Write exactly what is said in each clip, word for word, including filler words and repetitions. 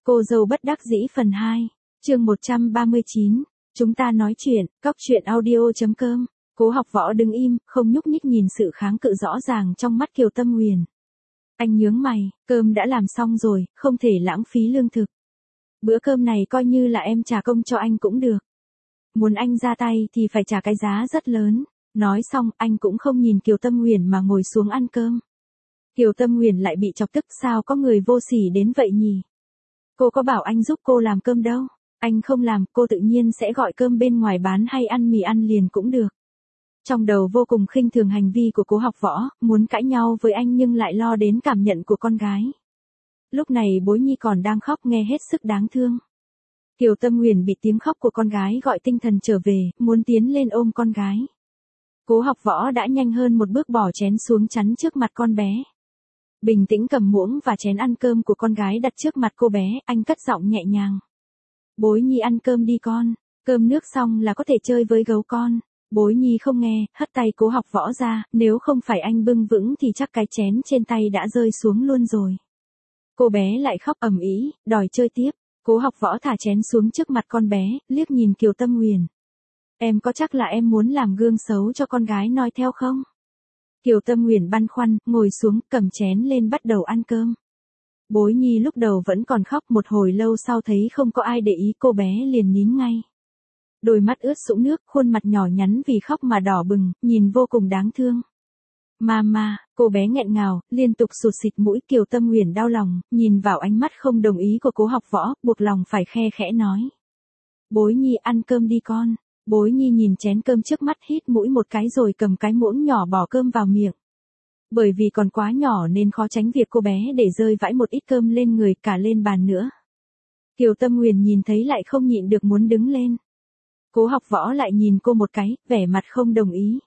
Cô dâu bất đắc dĩ phần hai, chương một trăm ba mươi chín, chúng ta nói chuyện, cóc truyện audio.com. Cố Học Võ đứng im, không nhúc nhích nhìn sự kháng cự rõ ràng trong mắt Kiều Tâm Huyền. Anh nhướng mày, cơm đã làm xong rồi, không thể lãng phí lương thực. Bữa cơm này coi như là em trả công cho anh cũng được. Muốn anh ra tay thì phải trả cái giá rất lớn. Nói xong, anh cũng không nhìn Kiều Tâm Huyền mà ngồi xuống ăn cơm. Kiều Tâm Huyền lại bị chọc tức, sao có người vô sỉ đến vậy nhỉ? Cô có bảo anh giúp cô làm cơm đâu. Anh không làm, cô tự nhiên sẽ gọi cơm bên ngoài bán hay ăn mì ăn liền cũng được. Trong đầu vô cùng khinh thường hành vi của Cố Học Võ, muốn cãi nhau với anh nhưng lại lo đến cảm nhận của con gái. Lúc này Bối Nhi còn đang khóc nghe hết sức đáng thương. Kiều Tâm Huyền bị tiếng khóc của con gái gọi tinh thần trở về, muốn tiến lên ôm con gái. Cố Học Võ đã nhanh hơn một bước bỏ chén xuống chắn trước mặt con bé. Bình tĩnh cầm muỗng và chén ăn cơm của con gái đặt trước mặt cô bé, anh cất giọng nhẹ nhàng. Bối Nhi ăn cơm đi con, cơm nước xong là có thể chơi với gấu con. Bối Nhi không nghe, hất tay Cố Học Võ ra, nếu không phải anh bưng vững thì chắc cái chén trên tay đã rơi xuống luôn rồi. Cô bé lại khóc ầm ĩ, đòi chơi tiếp. Cố Học Võ thả chén xuống trước mặt con bé, liếc nhìn Kiều Tâm Huyền. Em có chắc là em muốn làm gương xấu cho con gái noi theo không? Kiều Tâm Huyền băn khoăn, ngồi xuống, cầm chén lên bắt đầu ăn cơm. Bối Nhi lúc đầu vẫn còn khóc, một hồi lâu sau thấy không có ai để ý cô bé liền nín ngay. Đôi mắt ướt sũng nước, khuôn mặt nhỏ nhắn vì khóc mà đỏ bừng, nhìn vô cùng đáng thương. Mama, cô bé nghẹn ngào, liên tục sụt xịt mũi. Kiều Tâm Huyền đau lòng, nhìn vào ánh mắt không đồng ý của Cố Học Võ, buộc lòng phải khe khẽ nói. Bối Nhi ăn cơm đi con. Bối Nhi nhìn chén cơm trước mắt hít mũi một cái rồi cầm cái muỗng nhỏ bỏ cơm vào miệng. Bởi vì còn quá nhỏ nên khó tránh việc cô bé để rơi vãi một ít cơm lên người cả lên bàn nữa. Kiều Tâm Huyền nhìn thấy lại không nhịn được muốn đứng lên. Cố Học Võ lại nhìn cô một cái, vẻ mặt không đồng ý.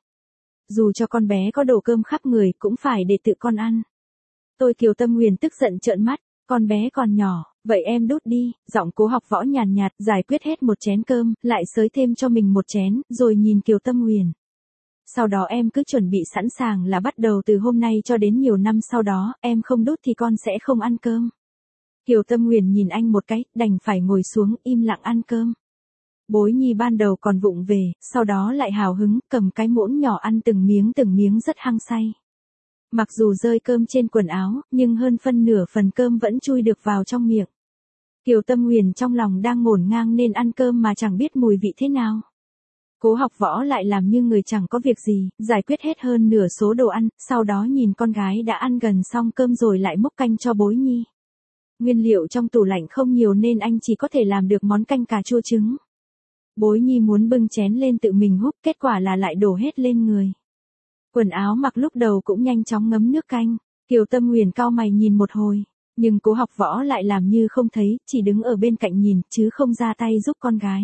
Dù cho con bé có đổ cơm khắp người cũng phải để tự con ăn. Tôi Kiều Tâm Huyền tức giận trợn mắt, con bé còn nhỏ, vậy em đút đi. Giọng Cố Học Võ nhàn nhạt, giải quyết hết một chén cơm, lại xới thêm cho mình một chén, rồi nhìn Kiều Tâm Huyền. Sau đó em cứ chuẩn bị sẵn sàng là bắt đầu từ hôm nay cho đến nhiều năm sau đó, em không đút thì con sẽ không ăn cơm. Kiều Tâm Huyền nhìn anh một cái, đành phải ngồi xuống im lặng ăn cơm. Bối Nhi ban đầu còn vụng về, sau đó lại hào hứng, cầm cái muỗng nhỏ ăn từng miếng từng miếng rất hăng say. Mặc dù rơi cơm trên quần áo, nhưng hơn phân nửa phần cơm vẫn chui được vào trong miệng. Kiều Tâm Huyền trong lòng đang ngổn ngang nên ăn cơm mà chẳng biết mùi vị thế nào. Cố Học Võ lại làm như người chẳng có việc gì, giải quyết hết hơn nửa số đồ ăn, sau đó nhìn con gái đã ăn gần xong cơm rồi lại múc canh cho Bối Nhi. Nguyên liệu trong tủ lạnh không nhiều nên anh chỉ có thể làm được món canh cà chua trứng. Bối Nhi muốn bưng chén lên tự mình húp, kết quả là lại đổ hết lên người. Quần áo mặc lúc đầu cũng nhanh chóng ngấm nước canh. Kiều Tâm Huyền cau mày nhìn một hồi, nhưng Cố Học Võ lại làm như không thấy, chỉ đứng ở bên cạnh nhìn, chứ không ra tay giúp con gái.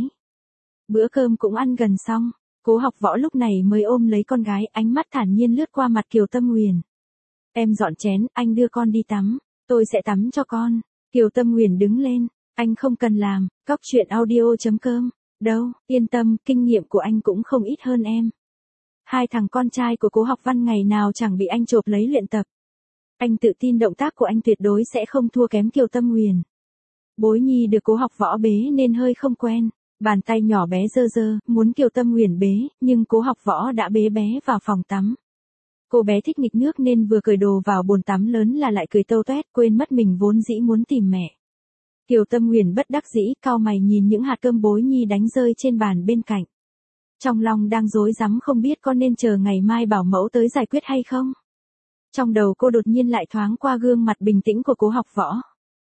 Bữa cơm cũng ăn gần xong, Cố Học Võ lúc này mới ôm lấy con gái, ánh mắt thản nhiên lướt qua mặt Kiều Tâm Huyền. Em dọn chén, anh đưa con đi tắm, tôi sẽ tắm cho con. Kiều Tâm Huyền đứng lên, anh không cần làm, cóc truyện audio.com. Đâu, yên tâm, kinh nghiệm của anh cũng không ít hơn em. Hai thằng con trai của Cố Học Văn ngày nào chẳng bị anh chộp lấy luyện tập. Anh tự tin động tác của anh tuyệt đối sẽ không thua kém Kiều Tâm Huyền. Bối Nhi được Cố Học Võ bế nên hơi không quen, bàn tay nhỏ bé dơ dơ, muốn Kiều Tâm Huyền bế, nhưng Cố Học Võ đã bế bé vào phòng tắm. Cô bé thích nghịch nước nên vừa cởi đồ vào bồn tắm lớn là lại cười tâu toét, quên mất mình vốn dĩ muốn tìm mẹ. Kiều Tâm Huyền bất đắc dĩ, cau mày nhìn những hạt cơm Bối Nhi đánh rơi trên bàn bên cạnh. Trong lòng đang rối rắm không biết có nên chờ ngày mai bảo mẫu tới giải quyết hay không. Trong đầu cô đột nhiên lại thoáng qua gương mặt bình tĩnh của Cố Học Võ.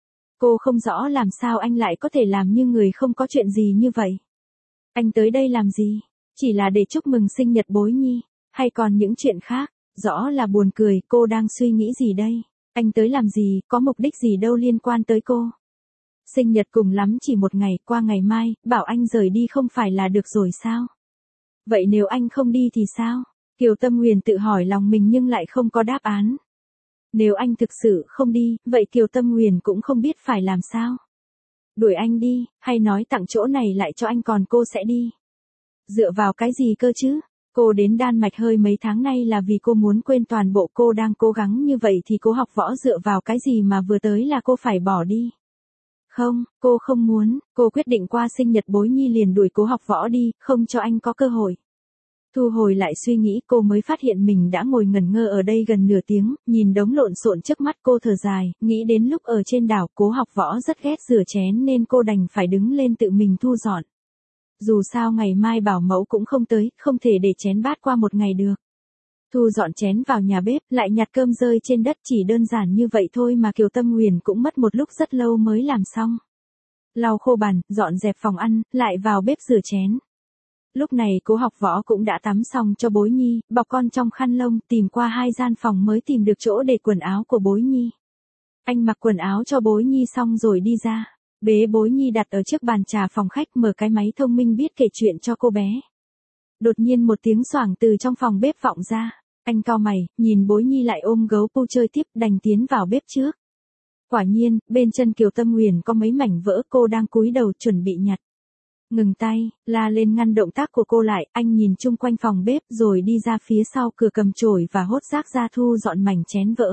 Cô không rõ làm sao anh lại có thể làm như người không có chuyện gì như vậy. Anh tới đây làm gì? Chỉ là để chúc mừng sinh nhật Bối Nhi, hay còn những chuyện khác? Rõ là buồn cười, cô đang suy nghĩ gì đây? Anh tới làm gì, có mục đích gì đâu liên quan tới cô. Sinh nhật cùng lắm chỉ một ngày, qua ngày mai, bảo anh rời đi không phải là được rồi sao? Vậy nếu anh không đi thì sao? Kiều Tâm Huyền tự hỏi lòng mình nhưng lại không có đáp án. Nếu anh thực sự không đi, vậy Kiều Tâm Huyền cũng không biết phải làm sao. Đuổi anh đi, hay nói tặng chỗ này lại cho anh còn cô sẽ đi. Dựa vào cái gì cơ chứ? Cô đến Đan Mạch hơi mấy tháng nay là vì cô muốn quên toàn bộ, cô đang cố gắng như vậy thì Cố Học Võ dựa vào cái gì mà vừa tới là cô phải bỏ đi. Không, cô không muốn, cô quyết định qua sinh nhật Bối Nhi liền đuổi Cố Học Võ đi, không cho anh có cơ hội. Thu hồi lại suy nghĩ cô mới phát hiện mình đã ngồi ngẩn ngơ ở đây gần nửa tiếng, nhìn đống lộn xộn trước mắt cô thở dài, nghĩ đến lúc ở trên đảo Cố Học Võ rất ghét rửa chén nên cô đành phải đứng lên tự mình thu dọn. Dù sao ngày mai bảo mẫu cũng không tới, không thể để chén bát qua một ngày được. Thu dọn chén vào nhà bếp, lại nhặt cơm rơi trên đất, chỉ đơn giản như vậy thôi mà Kiều Tâm Huyền cũng mất một lúc rất lâu mới làm xong. Lau khô bàn, dọn dẹp phòng ăn, lại vào bếp rửa chén. Lúc này Cố Học Võ cũng đã tắm xong cho Bối Nhi, bọc con trong khăn lông, tìm qua hai gian phòng mới tìm được chỗ để quần áo của Bối Nhi. Anh mặc quần áo cho Bối Nhi xong rồi đi ra, bế Bối Nhi đặt ở trước bàn trà phòng khách, mở cái máy thông minh biết kể chuyện cho cô bé. Đột nhiên một tiếng xoảng từ trong phòng bếp vọng ra, anh cau mày, nhìn Bối Nhi lại ôm gấu pu chơi tiếp, đành tiến vào bếp trước. Quả nhiên, bên chân Kiều Tâm Huyền có mấy mảnh vỡ, cô đang cúi đầu chuẩn bị nhặt. Ngừng tay, la lên ngăn động tác của cô lại, anh nhìn chung quanh phòng bếp rồi đi ra phía sau cửa cầm chổi và hốt rác ra thu dọn mảnh chén vỡ.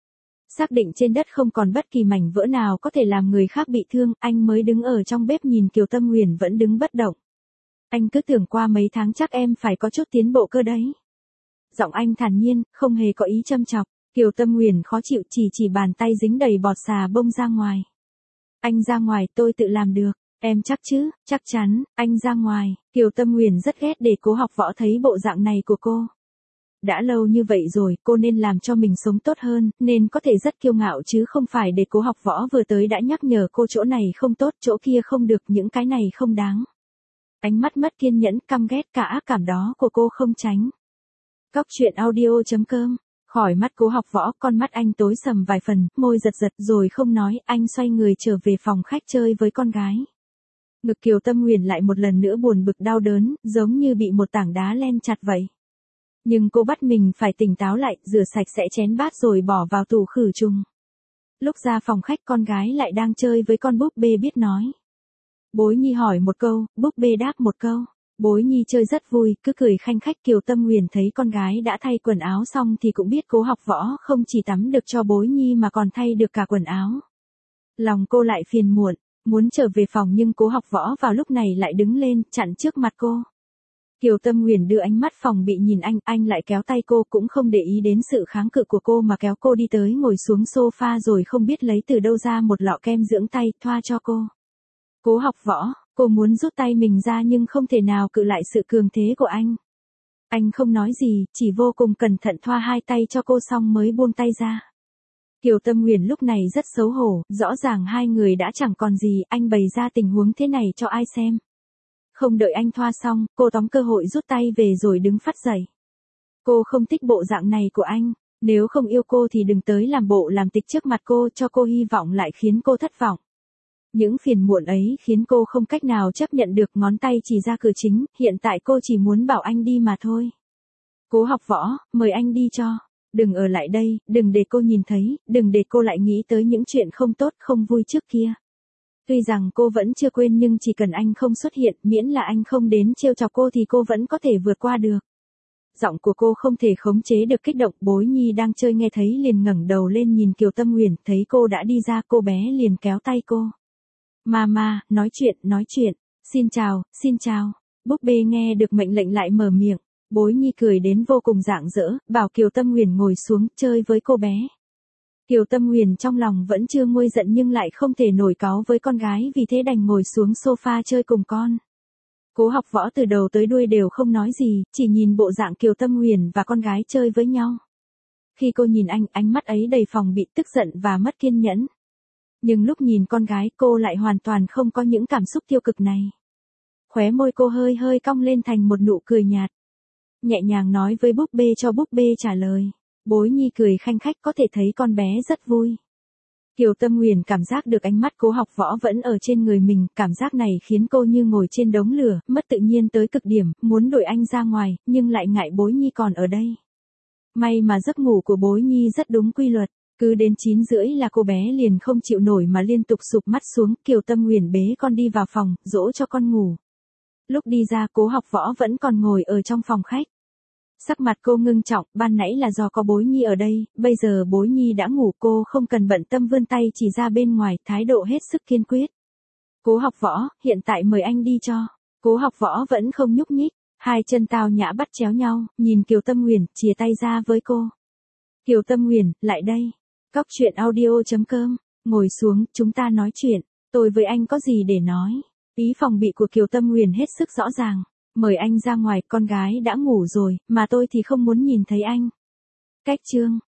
Xác định trên đất không còn bất kỳ mảnh vỡ nào có thể làm người khác bị thương, anh mới đứng ở trong bếp nhìn Kiều Tâm Huyền vẫn đứng bất động. Anh cứ tưởng qua mấy tháng chắc em phải có chút tiến bộ cơ đấy. Giọng anh thản nhiên, không hề có ý châm chọc. Kiều Tâm Huyền khó chịu, chỉ chỉ bàn tay dính đầy bọt xà bông ra ngoài. Anh ra ngoài, tôi tự làm được. Em chắc chứ? Chắc chắn, anh ra ngoài. Kiều Tâm Huyền rất ghét để Cố Học Võ thấy bộ dạng này của cô. Đã lâu như vậy rồi, cô nên làm cho mình sống tốt hơn, nên có thể rất kiêu ngạo chứ không phải để Cố Học Võ vừa tới đã nhắc nhở cô chỗ này không tốt, chỗ kia không được, những cái này không đáng. Ánh mắt mất kiên nhẫn, căm ghét, cả ác cảm đó của cô không tránh. Cóc truyện audio chấm com. Khỏi mắt Cố Học Võ, con mắt anh tối sầm vài phần, môi giật giật rồi không nói, anh xoay người trở về phòng khách chơi với con gái. Ngực Kiều Tâm Huyền lại một lần nữa buồn bực đau đớn, giống như bị một tảng đá len chặt vậy. Nhưng cô bắt mình phải tỉnh táo lại, rửa sạch sẽ chén bát rồi bỏ vào tủ khử trùng. Lúc ra phòng khách con gái lại đang chơi với con búp bê biết nói. Bối Nhi hỏi một câu, búp bê đáp một câu. Bối Nhi chơi rất vui, cứ cười khanh khách. Kiều Tâm Huyền thấy con gái đã thay quần áo xong thì cũng biết Cố Học Võ không chỉ tắm được cho Bối Nhi mà còn thay được cả quần áo. Lòng cô lại phiền muộn, muốn trở về phòng nhưng Cố Học Võ vào lúc này lại đứng lên, chặn trước mặt cô. Kiều Tâm Huyền đưa ánh mắt phòng bị nhìn anh, anh lại kéo tay cô, cũng không để ý đến sự kháng cự của cô mà kéo cô đi tới ngồi xuống sofa rồi không biết lấy từ đâu ra một lọ kem dưỡng tay, thoa cho cô. Cố Học Võ, cô muốn rút tay mình ra nhưng không thể nào cự lại sự cường thế của anh. Anh không nói gì, chỉ vô cùng cẩn thận thoa hai tay cho cô xong mới buông tay ra. Kiều Tâm Huyền lúc này rất xấu hổ, rõ ràng hai người đã chẳng còn gì, anh bày ra tình huống thế này cho ai xem. Không đợi anh thoa xong, cô tóm cơ hội rút tay về rồi đứng phắt dậy. Cô không thích bộ dạng này của anh, nếu không yêu cô thì đừng tới làm bộ làm tịch trước mặt cô, cho cô hy vọng lại khiến cô thất vọng. Những phiền muộn ấy khiến cô không cách nào chấp nhận được, ngón tay chỉ ra cửa chính, hiện tại cô chỉ muốn bảo anh đi mà thôi. Cố Học Võ, mời anh đi cho. Đừng ở lại đây, đừng để cô nhìn thấy, đừng để cô lại nghĩ tới những chuyện không tốt không vui trước kia. Tuy rằng cô vẫn chưa quên nhưng chỉ cần anh không xuất hiện, miễn là anh không đến trêu chọc cô thì cô vẫn có thể vượt qua được. Giọng của cô không thể khống chế được kích động. Bối Nhi đang chơi nghe thấy liền ngẩng đầu lên nhìn Kiều Tâm Huyền, thấy cô đã đi ra, cô bé liền kéo tay cô. Mama, nói chuyện, nói chuyện, xin chào, xin chào. Búp bê nghe được mệnh lệnh lại mở miệng. Bối Nhi cười đến vô cùng rạng rỡ, bảo Kiều Tâm Huyền ngồi xuống, chơi với cô bé. Kiều Tâm Huyền trong lòng vẫn chưa nguôi giận nhưng lại không thể nổi cáu với con gái, vì thế đành ngồi xuống sofa chơi cùng con. Cố Học Võ từ đầu tới đuôi đều không nói gì, chỉ nhìn bộ dạng Kiều Tâm Huyền và con gái chơi với nhau. Khi cô nhìn anh, ánh mắt ấy đầy phòng bị, tức giận và mất kiên nhẫn. Nhưng lúc nhìn con gái cô lại hoàn toàn không có những cảm xúc tiêu cực này. Khóe môi cô hơi hơi cong lên thành một nụ cười nhạt. Nhẹ nhàng nói với búp bê cho búp bê trả lời. Bối Nhi cười khanh khách, có thể thấy con bé rất vui. Kiều Tâm Huyền cảm giác được ánh mắt Cố Học Võ vẫn ở trên người mình, cảm giác này khiến cô như ngồi trên đống lửa, mất tự nhiên tới cực điểm, muốn đuổi anh ra ngoài, nhưng lại ngại Bối Nhi còn ở đây. May mà giấc ngủ của Bối Nhi rất đúng quy luật, cứ đến chín rưỡi là cô bé liền không chịu nổi mà liên tục sụp mắt xuống. Kiều Tâm Huyền bế con đi vào phòng, dỗ cho con ngủ. Lúc đi ra Cố Học Võ vẫn còn ngồi ở trong phòng khách. Sắc mặt cô ngưng trọng, ban nãy là do có Bối Nhi ở đây, bây giờ Bối Nhi đã ngủ, cô không cần bận tâm, vươn tay chỉ ra bên ngoài, thái độ hết sức kiên quyết. Cố Học Võ, hiện tại mời anh đi cho. Cố Học Võ vẫn không nhúc nhích, hai chân tao nhã bắt chéo nhau, nhìn Kiều Tâm Huyền, chìa tay ra với cô. Kiều Tâm Huyền, lại đây. Cóc truyện audio chấm com, ngồi xuống, chúng ta nói chuyện, tôi với anh có gì để nói. Ý phòng bị của Kiều Tâm Huyền hết sức rõ ràng. Mời anh ra ngoài, con gái đã ngủ rồi, mà tôi thì không muốn nhìn thấy anh. Cách chương.